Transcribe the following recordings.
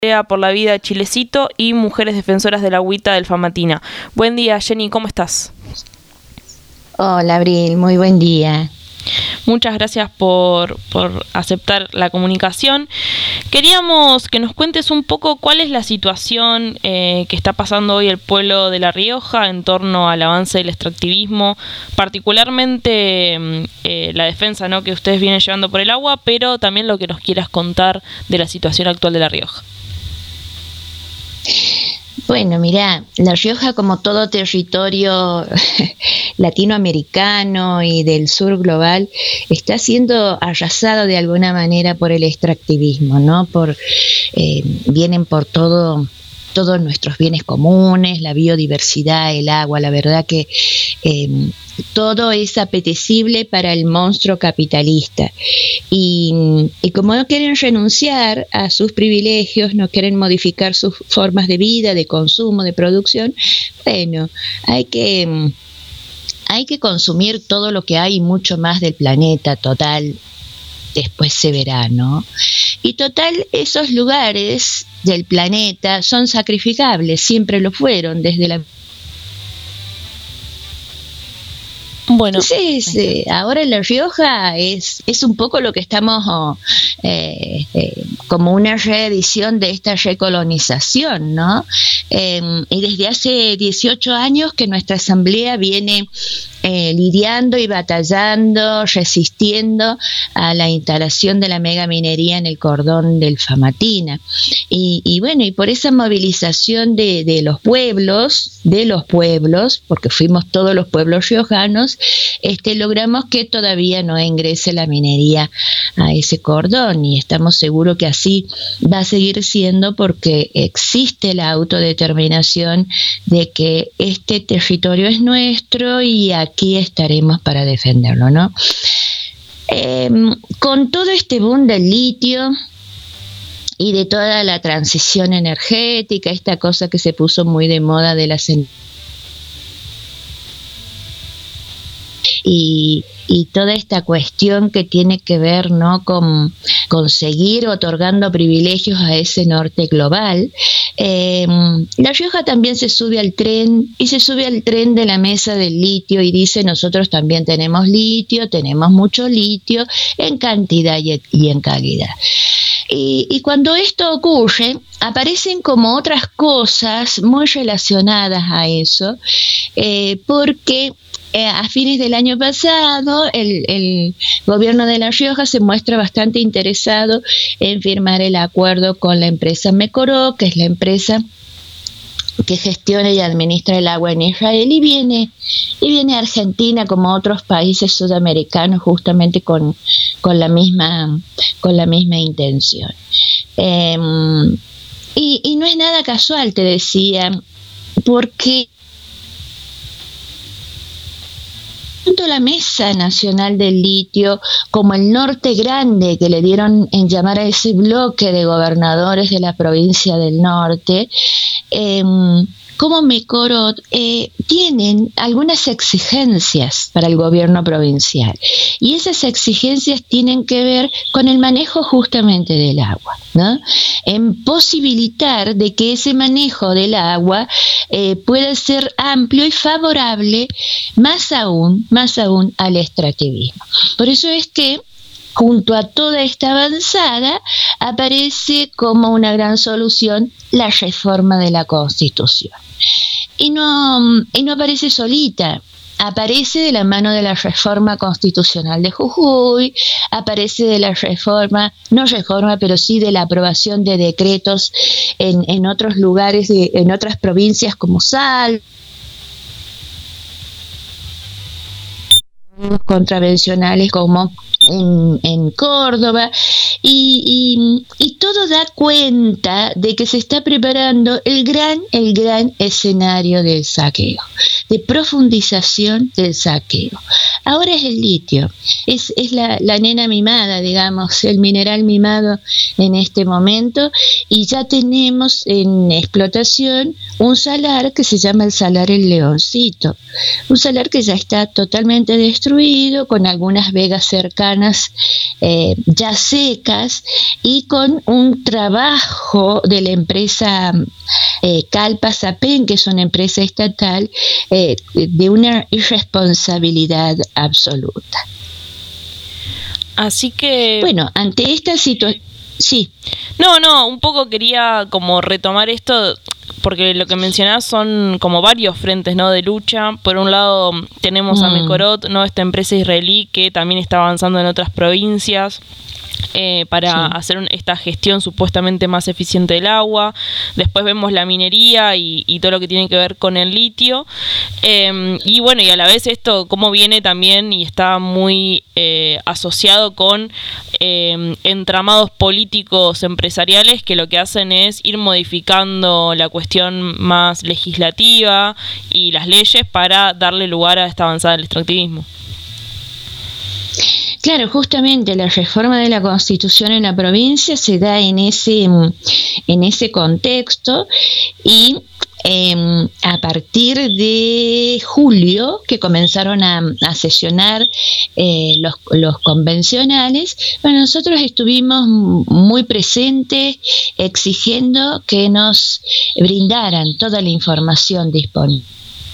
por la vida de Chilecito y Mujeres Defensoras de la Agüita del Famatina. Buen día, Jenny, ¿cómo estás? Hola, Abril, muy buen día. Muchas gracias por aceptar la comunicación. Queríamos que nos cuentes un poco cuál es la situación que está pasando hoy el pueblo de La Rioja en torno al avance del extractivismo, particularmente la defensa, ¿no?, que ustedes vienen llevando por el agua, pero también lo que nos quieras contar de la situación actual de La Rioja. Bueno, mirá, La Rioja, como todo territorio latinoamericano y del sur global, está siendo arrasado de alguna manera por el extractivismo, ¿no? Vienen por todos nuestros bienes comunes, la biodiversidad, el agua. La verdad que todo es apetecible para el monstruo capitalista. Y como no quieren renunciar a sus privilegios, no quieren modificar sus formas de vida, de consumo, de producción, bueno, hay que consumir todo lo que hay y mucho más del planeta, total, después se verá, ¿no? Y total, esos lugares del planeta son sacrificables, siempre lo fueron desde la... Bueno, entonces, ahora en La Rioja es un poco lo que estamos como una reedición de esta recolonización, ¿no? Y desde hace 18 años que nuestra asamblea viene lidiando y batallando, resistiendo a la instalación de la megaminería en el cordón del Famatina. Y bueno, y por esa movilización de los pueblos, porque fuimos todos los pueblos riojanos, logramos que todavía no ingrese la minería a ese cordón, y estamos seguros que así va a seguir siendo, porque existe la autodeterminación de que este territorio es nuestro y aquí estaremos para defenderlo, ¿no? Con todo este boom del litio y de toda la transición energética, esta cosa que se puso muy de moda de las y toda esta cuestión que tiene que ver, ¿no?, con seguir otorgando privilegios a ese norte global, La Rioja también se sube al tren, y se sube al tren de la mesa del litio y dice: nosotros también tenemos litio, tenemos mucho litio en cantidad y en calidad. Y cuando esto ocurre, aparecen como otras cosas muy relacionadas a eso, porque a fines del año pasado el gobierno de La Rioja se muestra bastante interesado en firmar el acuerdo con la empresa Mecoró, que es la empresa que gestiona y administra el agua en Israel, y viene a Argentina, como otros países sudamericanos, justamente con la misma intención. Y no es nada casual, te decía, porque tanto la Mesa Nacional del Litio como el Norte Grande, que le dieron en llamar a ese bloque de gobernadores de la provincia del norte, como Mecorot, tienen algunas exigencias para el gobierno provincial, y esas exigencias tienen que ver con el manejo justamente del agua, ¿no? En posibilitar de que ese manejo del agua pueda ser amplio y favorable más aún al extractivismo. Por eso es que junto a toda esta avanzada aparece como una gran solución la reforma de la Constitución. Y no aparece solita, aparece de la mano de la reforma constitucional de Jujuy, aparece de la pero sí de la aprobación de decretos en otros lugares, en otras provincias como Salta, contravencionales como en Córdoba, y todo da cuenta de que se está preparando el gran escenario del saqueo, de profundización del saqueo. Ahora es el litio, es la nena mimada, digamos, el mineral mimado en este momento, y ya tenemos en explotación un salar que se llama el salar El Leoncito, un salar que ya está totalmente destruido, construido, con algunas vegas cercanas ya secas y con un trabajo de la empresa Calpa Sapen, que es una empresa estatal, de una irresponsabilidad absoluta. Así que... Bueno, ante esta situación... Sí. No, un poco quería como retomar esto, porque lo que mencionás son como varios frentes, ¿no?, de lucha. Por un lado tenemos a Mekorot, ¿no?, esta empresa israelí que también está avanzando en otras provincias para hacer esta gestión supuestamente más eficiente del agua. Después vemos la minería y todo lo que tiene que ver con el litio. Y bueno, y a la vez esto cómo viene también y está muy asociado con entramados políticos empresariales que lo que hacen es ir modificando la cuestión más legislativa y las leyes para darle lugar a esta avanzada del extractivismo. Claro, justamente la reforma de la Constitución en la provincia se da en ese contexto y a partir de julio, que comenzaron a sesionar los convencionales, bueno, nosotros estuvimos muy presentes exigiendo que nos brindaran toda la información disponible.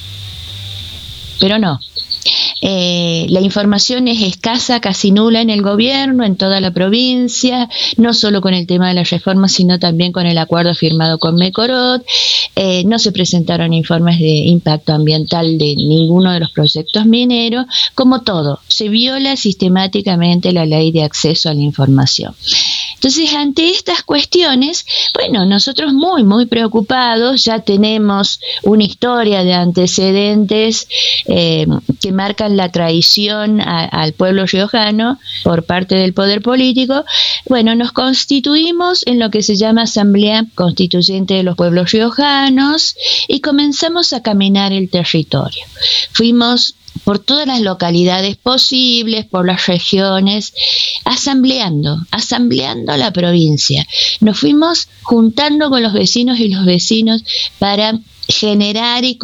Pero no. La información es escasa, casi nula en el gobierno, en toda la provincia, no solo con el tema de la reforma, sino también con el acuerdo firmado con Mekorot. No se presentaron informes de impacto ambiental de ninguno de los proyectos mineros. Como todo, se viola sistemáticamente la ley de acceso a la información. Entonces, ante estas cuestiones, bueno, nosotros muy preocupados, ya tenemos una historia de antecedentes que marcan la traición al pueblo riojano por parte del poder político. Bueno, nos constituimos en lo que se llama Asamblea Constituyente de los Pueblos Riojanos y comenzamos a caminar el territorio. Fuimos por todas las localidades posibles, por las regiones, asambleando la provincia. Nos fuimos juntando con los vecinos y los vecinos para generar y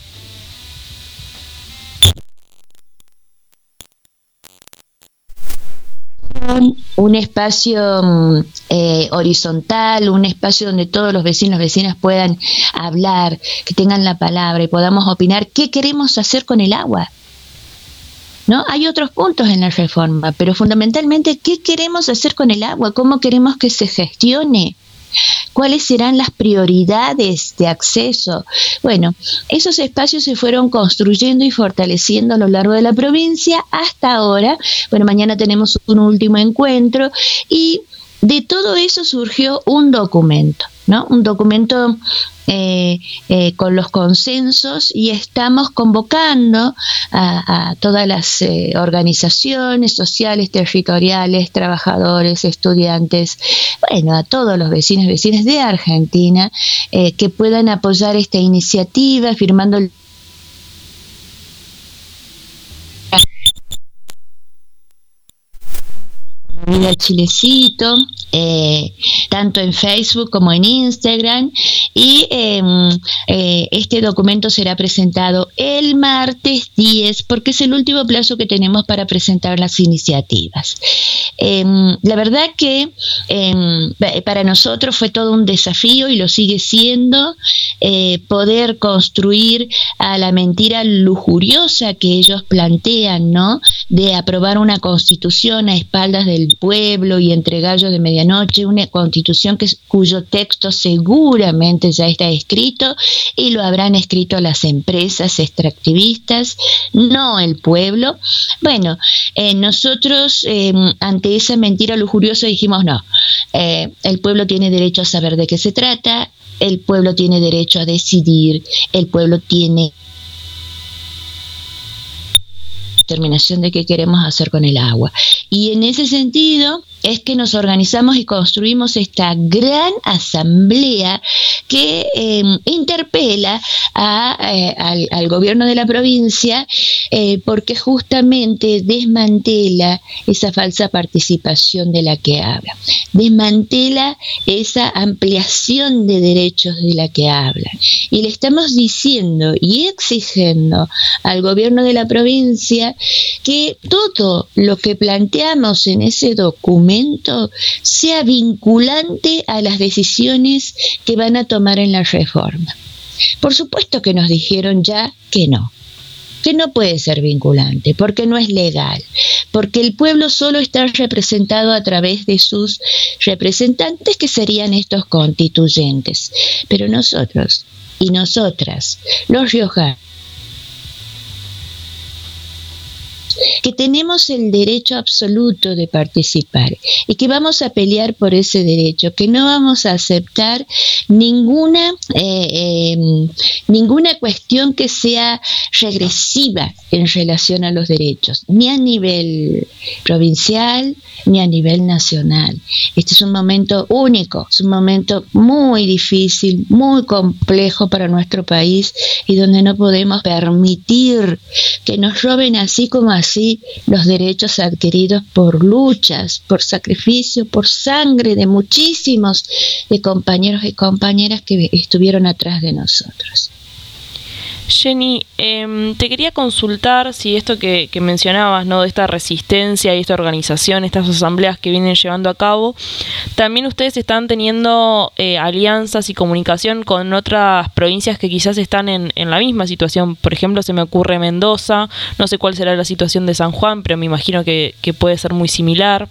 un espacio horizontal, un espacio donde todos los vecinos y vecinas puedan hablar, que tengan la palabra y podamos opinar qué queremos hacer con el agua. ¿No? Hay otros puntos en la reforma, pero fundamentalmente, ¿qué queremos hacer con el agua? ¿Cómo queremos que se gestione? ¿Cuáles serán las prioridades de acceso? Bueno, esos espacios se fueron construyendo y fortaleciendo a lo largo de la provincia hasta ahora. Bueno, mañana tenemos un último encuentro y de todo eso surgió un documento, ¿no? Un documento con los consensos y estamos convocando a todas las organizaciones sociales, territoriales, trabajadores, estudiantes, bueno, a todos los vecinos y vecinas de Argentina que puedan apoyar esta iniciativa firmando el Chilecito, tanto en Facebook como en Instagram, y este documento será presentado el martes 10 porque es el último plazo que tenemos para presentar las iniciativas. La verdad que para nosotros fue todo un desafío y lo sigue siendo poder construir a la mentira lujuriosa que ellos plantean, ¿no? De aprobar una constitución a espaldas del pueblo y entre gallos de medianoche, una constitución cuyo texto seguramente ya está escrito y lo habrán escrito las empresas extractivistas, no el pueblo. Bueno, nosotros ante esa mentira lujuriosa dijimos no, el pueblo tiene derecho a saber de qué se trata, el pueblo tiene derecho a decidir, el pueblo tiene determinación de qué queremos hacer con el agua. Y en ese sentido, es que nos organizamos y construimos esta gran asamblea que interpela al gobierno de la provincia porque justamente desmantela esa falsa participación de la que habla, desmantela esa ampliación de derechos de la que hablan. Y le estamos diciendo y exigiendo al gobierno de la provincia que todo lo que planteamos en ese documento sea vinculante a las decisiones que van a tomar en la reforma. Por supuesto que nos dijeron ya que no puede ser vinculante, porque no es legal, porque el pueblo solo está representado a través de sus representantes, que serían estos constituyentes. Pero nosotros y nosotras, los riojanos, que tenemos el derecho absoluto de participar y que vamos a pelear por ese derecho, que no vamos a aceptar ninguna cuestión que sea regresiva en relación a los derechos, ni a nivel provincial ni a nivel nacional. Este es un momento único, es un momento muy difícil, muy complejo para nuestro país, y donde no podemos permitir que nos roben así como así los derechos adquiridos por luchas, por sacrificio, por sangre de muchísimos de compañeros y compañeras que estuvieron atrás de nosotros. Jenny, te quería consultar si esto que mencionabas, ¿no?, de esta resistencia y esta organización, estas asambleas que vienen llevando a cabo, también ustedes están teniendo alianzas y comunicación con otras provincias que quizás están en la misma situación. Por ejemplo, se me ocurre Mendoza, no sé cuál será la situación de San Juan, pero me imagino que puede ser muy similar.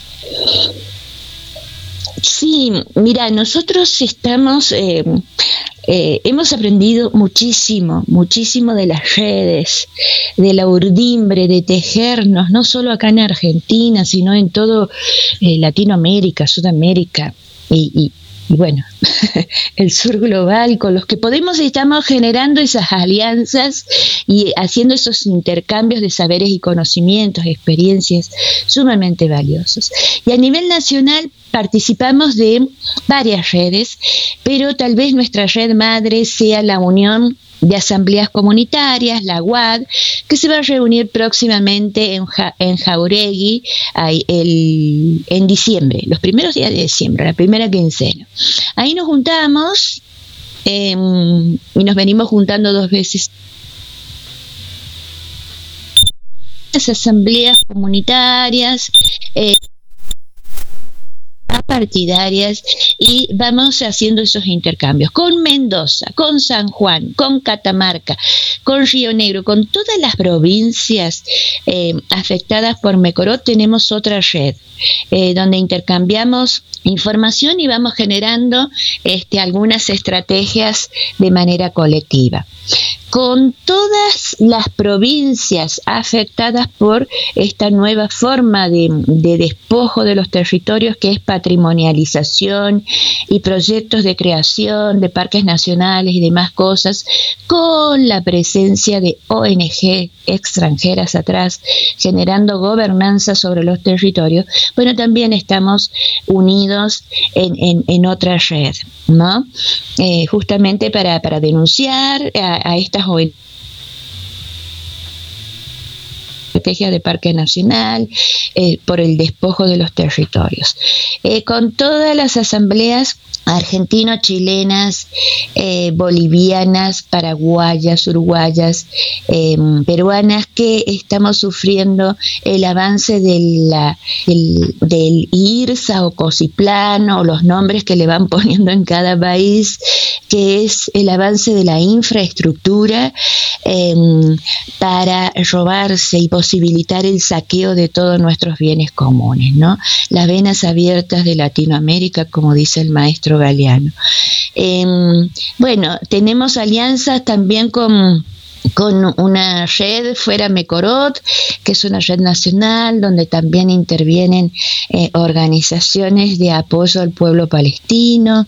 Sí, mira, nosotros estamos... hemos aprendido muchísimo de las redes, de la urdimbre, de tejernos, no solo acá en Argentina, sino en todo Latinoamérica, Sudamérica y bueno, el sur global, con los que estamos generando esas alianzas y haciendo esos intercambios de saberes y conocimientos, experiencias sumamente valiosos. Y a nivel nacional participamos de varias redes, pero tal vez nuestra red madre sea la Unión de Asambleas Comunitarias, la UAD, que se va a reunir próximamente en Jauregui en diciembre, los primeros días de diciembre, la primera quincena. Ahí nos juntamos y nos venimos juntando 2 veces. Las asambleas comunitarias, partidarias, y vamos haciendo esos intercambios con Mendoza, con San Juan, con Catamarca, con Río Negro, con todas las provincias afectadas por Mecorot. Tenemos otra red donde intercambiamos información y vamos generando algunas estrategias de manera colectiva. Con todas las provincias afectadas por esta nueva forma de despojo de los territorios, que es patrimonialización y proyectos de creación de parques nacionales y demás cosas, con la presencia de ONG extranjeras atrás, generando gobernanza sobre los territorios. Bueno, también estamos unidos en otra red, ¿no? Justamente para denunciar a estas ONG, estrategia de Parque Nacional, por el despojo de los territorios. Con todas las asambleas argentino-chilenas, bolivianas, paraguayas, uruguayas, peruanas, que estamos sufriendo el avance del IRSA o COSIPLAN, o los nombres que le van poniendo en cada país, que es el avance de la infraestructura para robarse y posibilitar el saqueo de todos nuestros bienes comunes, ¿no? Las venas abiertas de Latinoamérica, como dice el maestro Galeano. Bueno, tenemos alianzas también con una red fuera Mecorot, que es una red nacional donde también intervienen organizaciones de apoyo al pueblo palestino,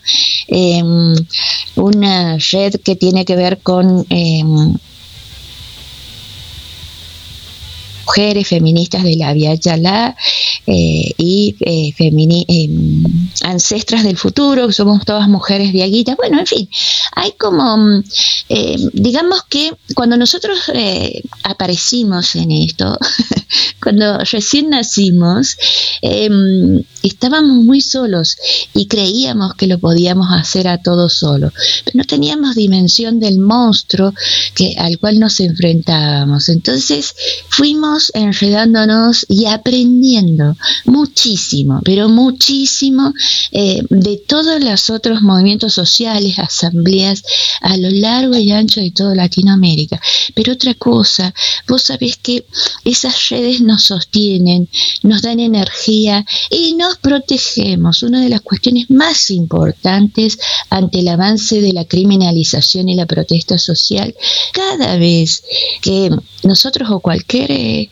una red que tiene que ver con mujeres feministas de la Via Yala y ancestras del futuro, somos todas mujeres viaguitas. Bueno, en fin, hay como, digamos que cuando nosotros aparecimos en esto, cuando recién nacimos, estábamos muy solos y creíamos que lo podíamos hacer a todos solos, pero no teníamos dimensión del monstruo al cual nos enfrentábamos. Entonces fuimos enredándonos y aprendiendo muchísimo, pero muchísimo de todos los otros movimientos sociales, asambleas a lo largo y ancho de toda Latinoamérica. Pero otra cosa, vos sabés que esas redes nos sostienen, nos dan energía y nos protegemos. Una de las cuestiones más importantes ante el avance de la criminalización y la protesta social, cada vez que nosotros o cualquier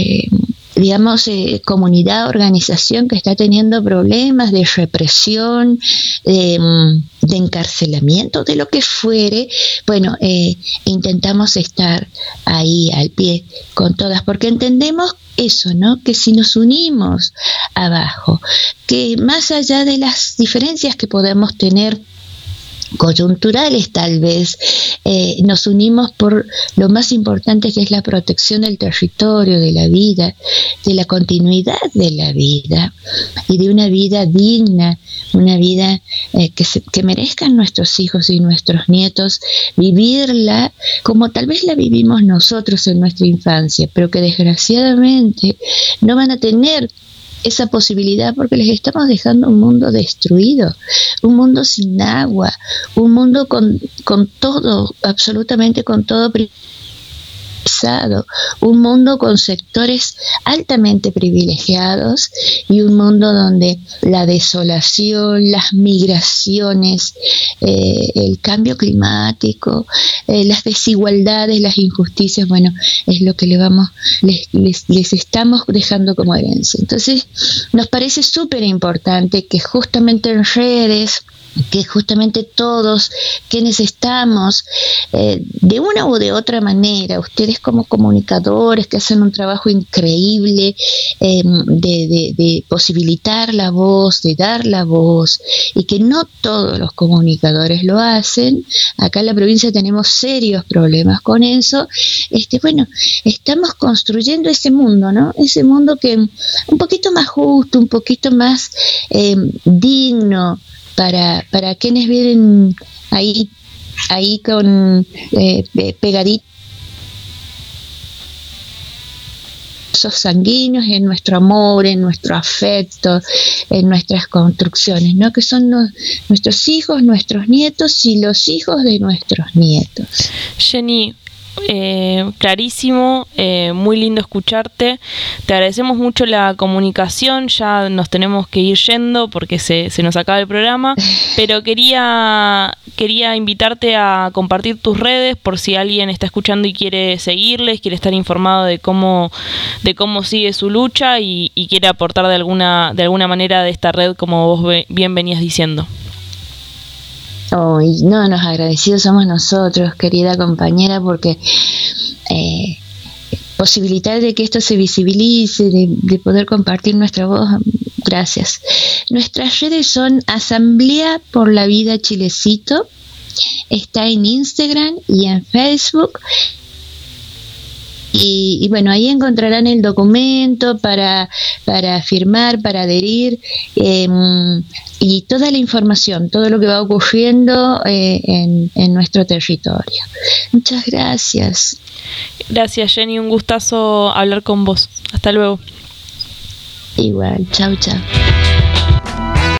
comunidad, organización que está teniendo problemas de represión, de encarcelamiento, de lo que fuere, bueno, intentamos estar ahí al pie con todas, porque entendemos eso, ¿no? Que si nos unimos abajo, que más allá de las diferencias que podemos tener coyunturales tal vez, nos unimos por lo más importante, que es la protección del territorio, de la vida, de la continuidad de la vida y de una vida digna, una vida que merezcan nuestros hijos y nuestros nietos vivirla como tal vez la vivimos nosotros en nuestra infancia, pero que desgraciadamente no van a tener esa posibilidad porque les estamos dejando un mundo destruido, un mundo sin agua, un mundo con todo, absolutamente con todo privatizado, un mundo con sectores altamente privilegiados y un mundo donde la desolación, las migraciones, el cambio climático, las desigualdades, las injusticias, bueno, es lo que les estamos dejando como herencia. Entonces, nos parece súper importante que justamente en redes, que justamente todos quienes estamos de una u de otra manera, ustedes como comunicadores que hacen un trabajo increíble de posibilitar la voz, de dar la voz, y que no todos los comunicadores lo hacen. Acá en la provincia tenemos serios problemas con eso. Bueno, estamos construyendo ese mundo, ¿no? Ese mundo que un poquito más justo, un poquito más digno para quienes viven ahí con pegaditos sanguíneos, en nuestro amor, en nuestro afecto, en nuestras construcciones, ¿no? Que son nuestros hijos, nuestros nietos y los hijos de nuestros nietos. Jenny, clarísimo, muy lindo escucharte. Te agradecemos mucho la comunicación. Ya nos tenemos que ir yendo porque se nos acaba el programa, pero quería invitarte a compartir tus redes por si alguien está escuchando y quiere seguirles, quiere estar informado de cómo sigue su lucha y quiere aportar de alguna manera de esta red, como vos bien venías diciendo. Oh, y no, los agradecidos somos nosotros, querida compañera, porque posibilitar de que esto se visibilice, de poder compartir nuestra voz, gracias. Nuestras redes son Asamblea por la Vida Chilecito, está en Instagram y en Facebook. Y bueno, ahí encontrarán el documento para firmar, para adherir, y toda la información, todo lo que va ocurriendo en nuestro territorio. Muchas gracias. Gracias, Jenny, un gustazo hablar con vos. Hasta luego. Igual, chau.